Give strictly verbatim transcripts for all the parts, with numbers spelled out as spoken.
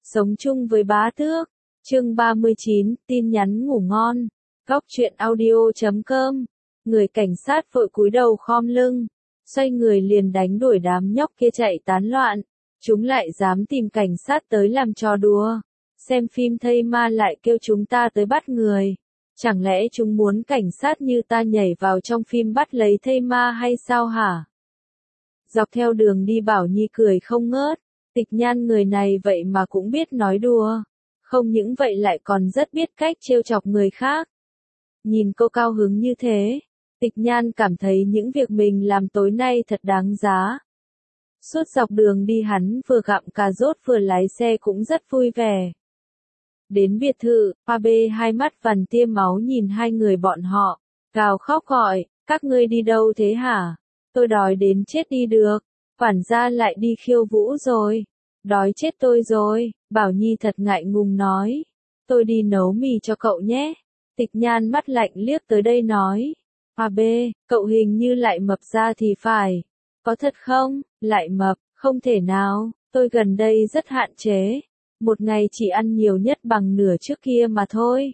Sống chung với bá tước. Chương ba mươi chín, tin nhắn ngủ ngon. Góc truyện audio chấm com. Người cảnh sát vội cúi đầu khom lưng, xoay người liền đánh đuổi đám nhóc kia chạy tán loạn. Chúng lại dám tìm cảnh sát tới làm trò đùa. Xem phim thây ma lại kêu chúng ta tới bắt người. Chẳng lẽ chúng muốn cảnh sát như ta nhảy vào trong phim bắt lấy thây ma hay sao hả? Dọc theo đường đi Bảo Nhi cười không ngớt. Tịch Nhan người này vậy mà cũng biết nói đùa. Không những vậy lại còn rất biết cách trêu chọc người khác. Nhìn cô cao hứng như thế, Tịch Nhan cảm thấy những việc mình làm tối nay thật đáng giá. Suốt dọc đường đi hắn vừa gặm cà rốt vừa lái xe cũng rất vui vẻ. Đến biệt thự, a bê hai mắt vằn tia máu nhìn hai người bọn họ, gào khóc gọi, các ngươi đi đâu thế hả? Tôi đói đến chết đi được, quản gia lại đi khiêu vũ rồi. Đói chết tôi rồi, Bảo Nhi thật ngại ngùng nói. Tôi đi nấu mì cho cậu nhé. Tịch Nhan mắt lạnh liếc tới đây nói. a bê, cậu hình như lại mập ra thì phải. Có thật không? Lại mập, không thể nào, tôi gần đây rất hạn chế. Một ngày chỉ ăn nhiều nhất bằng nửa trước kia mà thôi.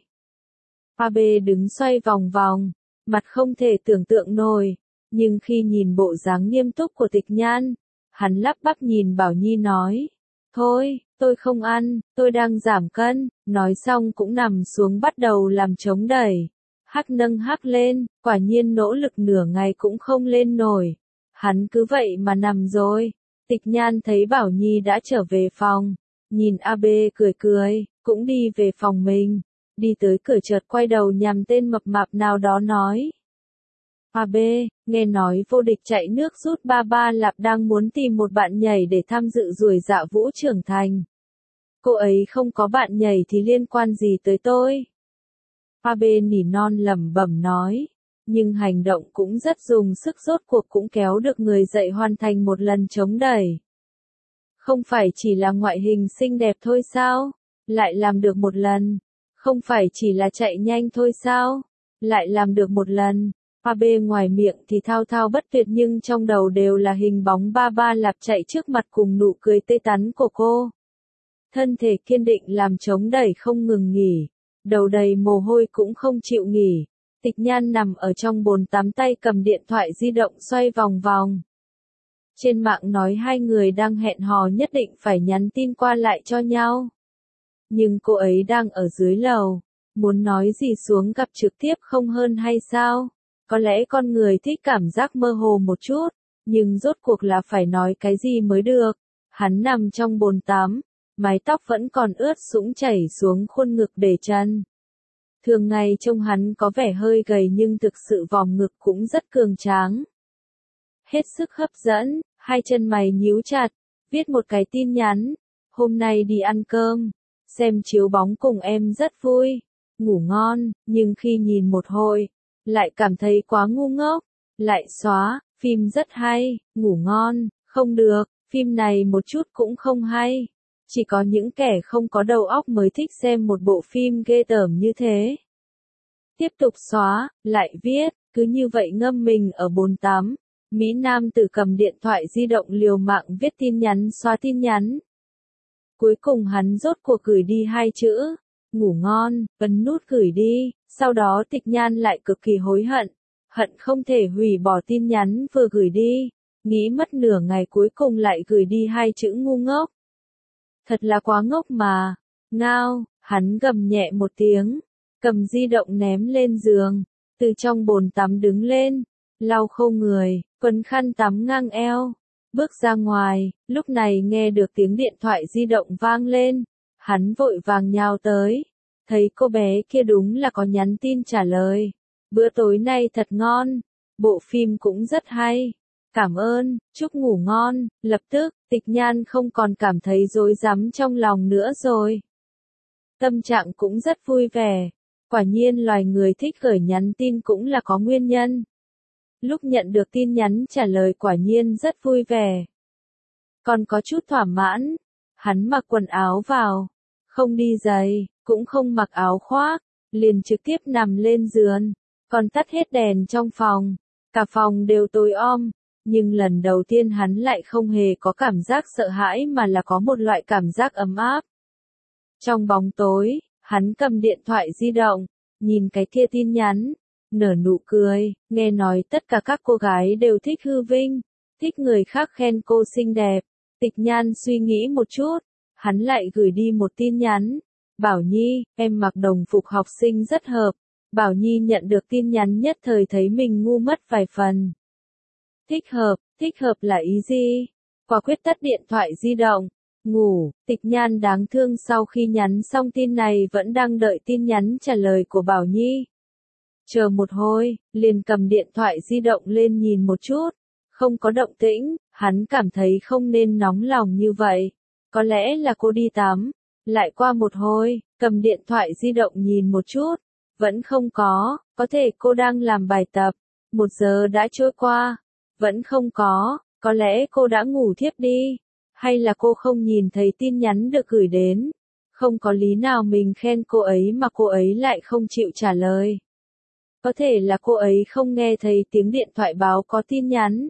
a bê đứng xoay vòng vòng, mặt không thể tưởng tượng nổi. Nhưng khi nhìn bộ dáng nghiêm túc của Tịch Nhan, hắn lắp bắp nhìn Bảo Nhi nói. Thôi, tôi không ăn, tôi đang giảm cân, nói xong cũng nằm xuống bắt đầu làm chống đẩy. Hắc nâng hắc lên, quả nhiên nỗ lực nửa ngày cũng không lên nổi. Hắn cứ vậy mà nằm rồi. Tịch Nhan thấy Bảo Nhi đã trở về phòng, nhìn a bê cười cười, cũng đi về phòng mình. Đi tới cửa chợt quay đầu nhằm tên mập mạp nào đó nói. a bê, nghe nói vô địch chạy nước rút ba ba lạp đang muốn tìm một bạn nhảy để tham dự ruồi dạ vũ trưởng thành. Cô ấy không có bạn nhảy thì liên quan gì tới tôi? a bê nỉ non lẩm bẩm nói, nhưng hành động cũng rất dùng sức rốt cuộc cũng kéo được người dậy hoàn thành một lần chống đẩy. Không phải chỉ là ngoại hình xinh đẹp thôi sao? Lại làm được một lần. Không phải chỉ là chạy nhanh thôi sao? Lại làm được một lần. a bê ngoài miệng thì thao thao bất tuyệt nhưng trong đầu đều là hình bóng ba ba lạp chạy trước mặt cùng nụ cười tê tắn của cô. Thân thể kiên định làm chống đẩy không ngừng nghỉ, đầu đầy mồ hôi cũng không chịu nghỉ. Tịch Nhan nằm ở trong bồn tắm tay cầm điện thoại di động xoay vòng vòng. Trên mạng nói hai người đang hẹn hò nhất định phải nhắn tin qua lại cho nhau. Nhưng cô ấy đang ở dưới lầu, muốn nói gì xuống gặp trực tiếp không hơn hay sao? Có lẽ con người thích cảm giác mơ hồ một chút, nhưng rốt cuộc là phải nói cái gì mới được. Hắn nằm trong bồn tắm, mái tóc vẫn còn ướt sũng chảy xuống khuôn ngực để chân. Thường ngày trông hắn có vẻ hơi gầy nhưng thực sự vòm ngực cũng rất cường tráng. Hết sức hấp dẫn, hai chân mày nhíu chặt, viết một cái tin nhắn. Hôm nay đi ăn cơm, xem chiếu bóng cùng em rất vui, ngủ ngon, nhưng khi nhìn một hồi, lại cảm thấy quá ngu ngốc, lại xóa, phim rất hay, ngủ ngon, không được, phim này một chút cũng không hay. Chỉ có những kẻ không có đầu óc mới thích xem một bộ phim ghê tởm như thế. Tiếp tục xóa, lại viết, cứ như vậy ngâm mình ở bồn tắm. Mỹ Nam tử cầm điện thoại di động liều mạng viết tin nhắn xóa tin nhắn. Cuối cùng hắn rốt cuộc gửi đi hai chữ, ngủ ngon, ấn nút gửi đi, sau đó Tịch Nhan lại cực kỳ hối hận, hận không thể hủy bỏ tin nhắn vừa gửi đi, nghĩ mất nửa ngày cuối cùng lại gửi đi hai chữ ngu ngốc. Thật là quá ngốc mà, ngao, hắn gầm nhẹ một tiếng, cầm di động ném lên giường, từ trong bồn tắm đứng lên, lau khô người, quấn khăn tắm ngang eo, bước ra ngoài, lúc này nghe được tiếng điện thoại di động vang lên, hắn vội vàng nhào tới, thấy cô bé kia đúng là có nhắn tin trả lời, bữa tối nay thật ngon, bộ phim cũng rất hay. Cảm ơn, chúc ngủ ngon, lập tức, Tịch Nhan không còn cảm thấy rối rắm trong lòng nữa rồi. Tâm trạng cũng rất vui vẻ, quả nhiên loài người thích gửi nhắn tin cũng là có nguyên nhân. Lúc nhận được tin nhắn trả lời quả nhiên rất vui vẻ. Còn có chút thỏa mãn, hắn mặc quần áo vào, không đi giày, cũng không mặc áo khoác, liền trực tiếp nằm lên giường, còn tắt hết đèn trong phòng, cả phòng đều tối om. Nhưng lần đầu tiên hắn lại không hề có cảm giác sợ hãi mà là có một loại cảm giác ấm áp. Trong bóng tối, hắn cầm điện thoại di động, nhìn cái kia tin nhắn, nở nụ cười, nghe nói tất cả các cô gái đều thích hư vinh, thích người khác khen cô xinh đẹp. Tịch Nhan suy nghĩ một chút, hắn lại gửi đi một tin nhắn. Bảo Nhi, em mặc đồng phục học sinh rất hợp. Bảo Nhi nhận được tin nhắn nhất thời thấy mình ngu mất vài phần. Thích hợp, thích hợp là ý gì? Quả quyết tắt điện thoại di động. Ngủ, Tịch Nhan đáng thương sau khi nhắn xong tin này vẫn đang đợi tin nhắn trả lời của Bảo Nhi. Chờ một hồi, liền cầm điện thoại di động lên nhìn một chút. Không có động tĩnh, hắn cảm thấy không nên nóng lòng như vậy. Có lẽ là cô đi tắm. Lại qua một hồi, cầm điện thoại di động nhìn một chút. Vẫn không có, có thể cô đang làm bài tập. Một giờ đã trôi qua. Vẫn không có, có lẽ cô đã ngủ thiếp đi. Hay là cô không nhìn thấy tin nhắn được gửi đến. Không có lý nào mình khen cô ấy mà cô ấy lại không chịu trả lời. Có thể là cô ấy không nghe thấy tiếng điện thoại báo có tin nhắn.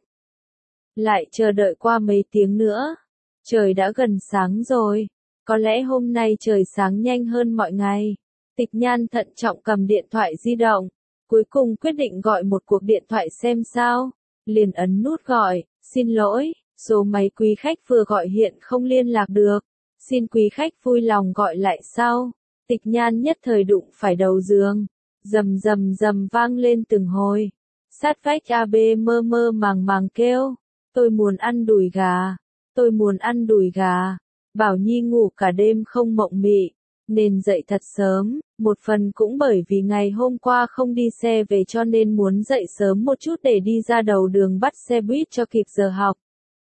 Lại chờ đợi qua mấy tiếng nữa. Trời đã gần sáng rồi. Có lẽ hôm nay trời sáng nhanh hơn mọi ngày. Tịch Nhan thận trọng cầm điện thoại di động. Cuối cùng quyết định gọi một cuộc điện thoại xem sao. Liền ấn nút gọi. Xin lỗi, số máy quý khách vừa gọi hiện không liên lạc được. Xin quý khách vui lòng gọi lại sau. Tịch Nhan nhất thời đụng phải đầu giường. Rầm rầm rầm vang lên từng hồi. Sát vách a bê mơ mơ màng màng kêu. Tôi muốn ăn đùi gà. Tôi muốn ăn đùi gà. Bảo Nhi ngủ cả đêm không mộng mị. Nên dậy thật sớm. Một phần cũng bởi vì ngày hôm qua không đi xe về cho nên muốn dậy sớm một chút để đi ra đầu đường bắt xe buýt cho kịp giờ học.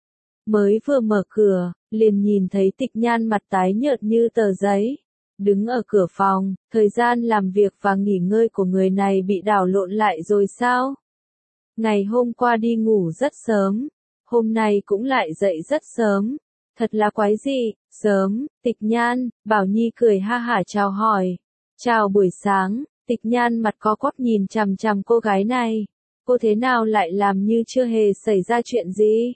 Mới vừa mở cửa, liền nhìn thấy Tịch Nhan mặt tái nhợt như tờ giấy. Đứng ở cửa phòng, thời gian làm việc và nghỉ ngơi của người này bị đảo lộn lại rồi sao? Ngày hôm qua đi ngủ rất sớm, hôm nay cũng lại dậy rất sớm. Thật là quái dị, sớm, Tịch Nhan, Bảo Nhi cười ha hả chào hỏi. Chào buổi sáng, Tịch Nhan mặt có quắp nhìn chằm chằm cô gái này. Cô thế nào lại làm như chưa hề xảy ra chuyện gì?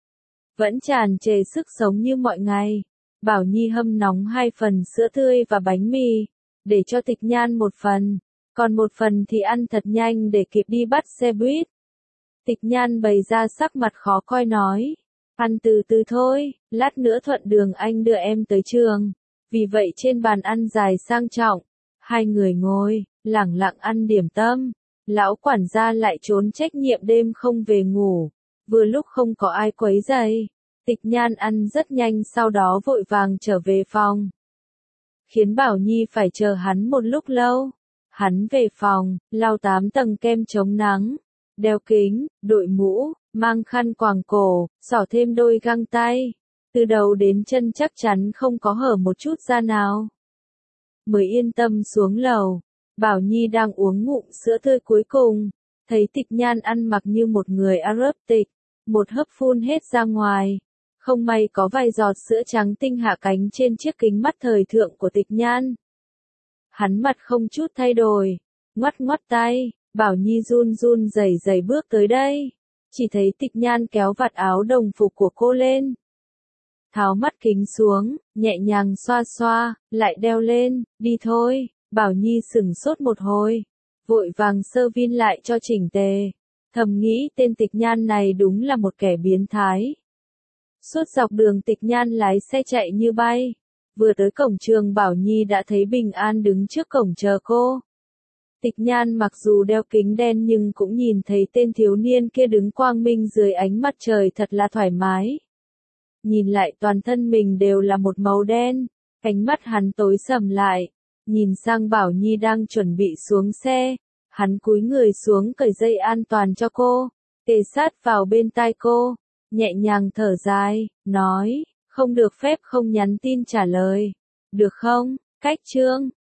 Vẫn tràn trề sức sống như mọi ngày. Bảo Nhi hâm nóng hai phần sữa tươi và bánh mì, để cho Tịch Nhan một phần, còn một phần thì ăn thật nhanh để kịp đi bắt xe buýt. Tịch Nhan bày ra sắc mặt khó coi nói, ăn từ từ thôi, lát nữa thuận đường anh đưa em tới trường. Vì vậy trên bàn ăn dài sang trọng, hai người ngồi, lẳng lặng ăn điểm tâm. Lão quản gia lại trốn trách nhiệm đêm không về ngủ, vừa lúc không có ai quấy rầy. Tịch Nhan ăn rất nhanh sau đó vội vàng trở về phòng. Khiến Bảo Nhi phải chờ hắn một lúc lâu. Hắn về phòng, lau tám tầng kem chống nắng, đeo kính, đội mũ, mang khăn quàng cổ, xỏ thêm đôi găng tay. Từ đầu đến chân chắc chắn không có hở một chút da nào. Mới yên tâm xuống lầu. Bảo Nhi đang uống ngụm sữa tươi cuối cùng. Thấy Tịch Nhan ăn mặc như một người Ả Rập tịch. Một hớp phun hết ra ngoài. Không may có vài giọt sữa trắng tinh hạ cánh trên chiếc kính mắt thời thượng của Tịch Nhan. Hắn mặt không chút thay đổi, ngoắt ngoắt tay, Bảo Nhi run run rẩy rẩy bước tới đây. Chỉ thấy Tịch Nhan kéo vạt áo đồng phục của cô lên. Tháo mắt kính xuống, nhẹ nhàng xoa xoa, lại đeo lên, đi thôi. Bảo Nhi sửng sốt một hồi, vội vàng sơ vin lại cho chỉnh tề. Thầm nghĩ tên Tịch Nhan này đúng là một kẻ biến thái. Suốt dọc đường Tịch Nhan lái xe chạy như bay. Vừa tới cổng trường Bảo Nhi đã thấy Bình An đứng trước cổng chờ cô. Tịch Nhan mặc dù đeo kính đen nhưng cũng nhìn thấy tên thiếu niên kia đứng quang minh dưới ánh mặt trời thật là thoải mái. Nhìn lại toàn thân mình đều là một màu đen, ánh mắt hắn tối sầm lại. Nhìn sang Bảo Nhi đang chuẩn bị xuống xe, hắn cúi người xuống cởi dây an toàn cho cô, kề sát vào bên tai cô, nhẹ nhàng thở dài, nói, không được phép không nhắn tin trả lời, được không? Cách chương